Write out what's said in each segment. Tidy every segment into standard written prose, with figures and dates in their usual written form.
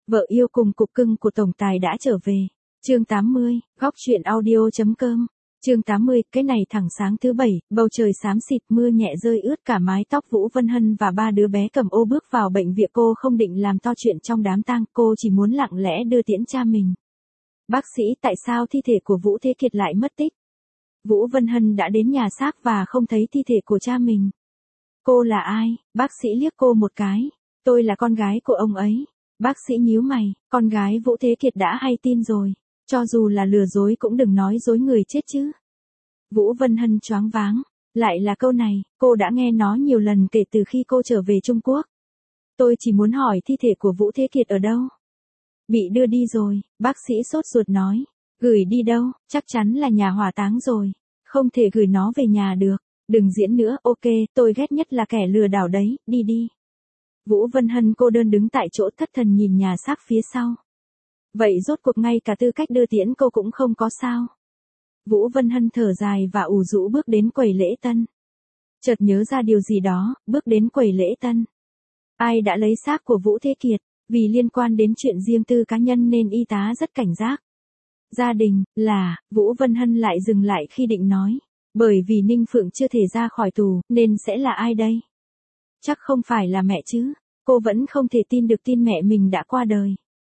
Vợ yêu cùng cục cưng của tổng tài đã trở về. Chương 80, góc truyện audio.com. Chương 80, cái này thẳng sáng thứ bảy, bầu trời xám xịt, mưa nhẹ rơi ướt cả mái tóc Vũ Vân Hân và ba đứa bé cầm ô bước vào bệnh viện. Cô không định làm to chuyện trong đám tang, cô chỉ muốn lặng lẽ đưa tiễn cha mình. Bác sĩ, tại sao thi thể của Vũ Thế Kiệt lại mất tích? Vũ Vân Hân đã đến nhà xác và không thấy thi thể của cha mình. Cô là ai? Bác sĩ liếc cô một cái. Tôi là con gái của ông ấy. Bác sĩ nhíu mày, con gái Vũ Thế Kiệt đã hay tin rồi. Cho dù là lừa dối cũng đừng nói dối người chết chứ. Vũ Vân Hân choáng váng. Lại là câu này, cô đã nghe nó nhiều lần kể từ khi cô trở về Trung Quốc. Tôi chỉ muốn hỏi thi thể của Vũ Thế Kiệt ở đâu? Bị đưa đi rồi, bác sĩ sốt ruột nói. Gửi đi đâu? Chắc chắn là nhà hỏa táng rồi. Không thể gửi nó về nhà được. Đừng diễn nữa, ok, tôi ghét nhất là kẻ lừa đảo đấy, đi đi. Vũ Vân Hân cô đơn đứng tại chỗ thất thần nhìn nhà xác phía sau. Vậy rốt cuộc ngay cả tư cách đưa tiễn cô cũng không có sao. Vũ Vân Hân thở dài và ủ rũ bước đến quầy lễ tân. Chợt nhớ ra điều gì đó, bước đến quầy lễ tân. Ai đã lấy xác của Vũ Thế Kiệt? Vì liên quan đến chuyện riêng tư cá nhân nên y tá rất cảnh giác. Gia đình, Vũ Vân Hân lại dừng lại khi định nói. Bởi vì Ninh Phượng chưa thể ra khỏi tù, nên sẽ là ai đây? Chắc không phải là mẹ chứ. Cô vẫn không thể tin được tin mẹ mình đã qua đời.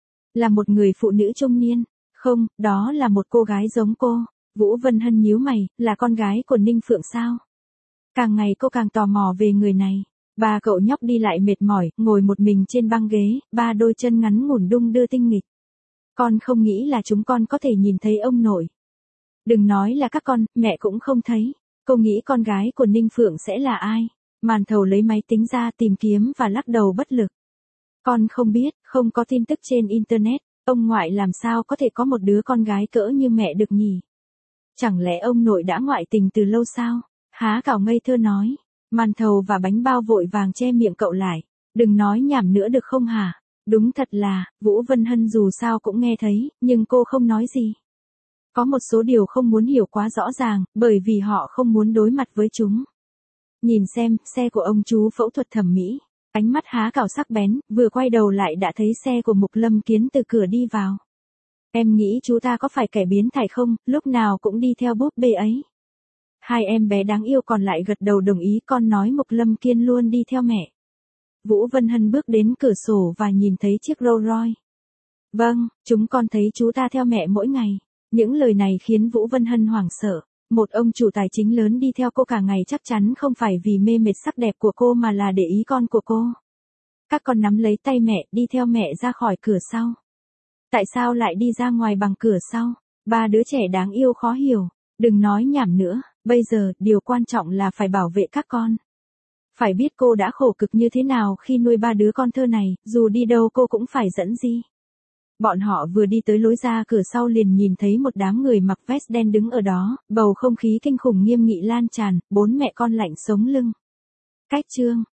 Là một người phụ nữ trung niên. Không, đó là một cô gái giống cô. Vũ Vân Hân nhíu mày, là con gái của Ninh Phượng sao? Càng ngày cô càng tò mò về người này. Ba cậu nhóc đi lại mệt mỏi, ngồi một mình trên băng ghế, ba đôi chân ngắn ngủn đung đưa tinh nghịch. Con không nghĩ là chúng con có thể nhìn thấy ông nội. Đừng nói là các con, mẹ cũng không thấy. Cô nghĩ con gái của Ninh Phượng sẽ là ai? Màn thầu lấy máy tính ra tìm kiếm và lắc đầu bất lực. Con không biết, không có tin tức trên Internet, ông ngoại làm sao có thể có một đứa con gái cỡ như mẹ được nhỉ? Chẳng lẽ ông nội đã ngoại tình từ lâu sao? Há cảo ngây thơ nói. Màn thầu và bánh bao vội vàng che miệng cậu lại. Đừng nói nhảm nữa được không hả? Đúng thật là, Vũ Vân Hân dù sao cũng nghe thấy, nhưng cô không nói gì. Có một số điều không muốn hiểu quá rõ ràng, bởi vì họ không muốn đối mặt với chúng. Nhìn xem, xe của ông chú phẫu thuật thẩm mỹ. Ánh mắt há cảo sắc bén, vừa quay đầu lại đã thấy xe của Mục Lâm Kiến từ cửa đi vào. Em nghĩ chú ta có phải kẻ biến thái không, lúc nào cũng đi theo búp bê ấy. Hai em bé đáng yêu còn lại gật đầu đồng ý, con nói Mục Lâm Kiên luôn đi theo mẹ. Vũ Vân Hân bước đến cửa sổ và nhìn thấy chiếc Rolls Royce. Vâng, chúng con thấy chú ta theo mẹ mỗi ngày. Những lời này khiến Vũ Vân Hân hoảng sợ. Một ông chủ tài chính lớn đi theo cô cả ngày chắc chắn không phải vì mê mệt sắc đẹp của cô mà là để ý con của cô. Các con nắm lấy tay mẹ, đi theo mẹ ra khỏi cửa sau. Tại sao lại đi ra ngoài bằng cửa sau? Ba đứa trẻ đáng yêu khó hiểu. Đừng nói nhảm nữa, bây giờ, điều quan trọng là phải bảo vệ các con. Phải biết cô đã khổ cực như thế nào khi nuôi ba đứa con thơ này, dù đi đâu cô cũng phải dẫn đi. Bọn họ vừa đi tới lối ra cửa sau liền nhìn thấy một đám người mặc vest đen đứng ở đó, bầu không khí kinh khủng nghiêm nghị lan tràn, bốn mẹ con lạnh sống lưng. Cách chương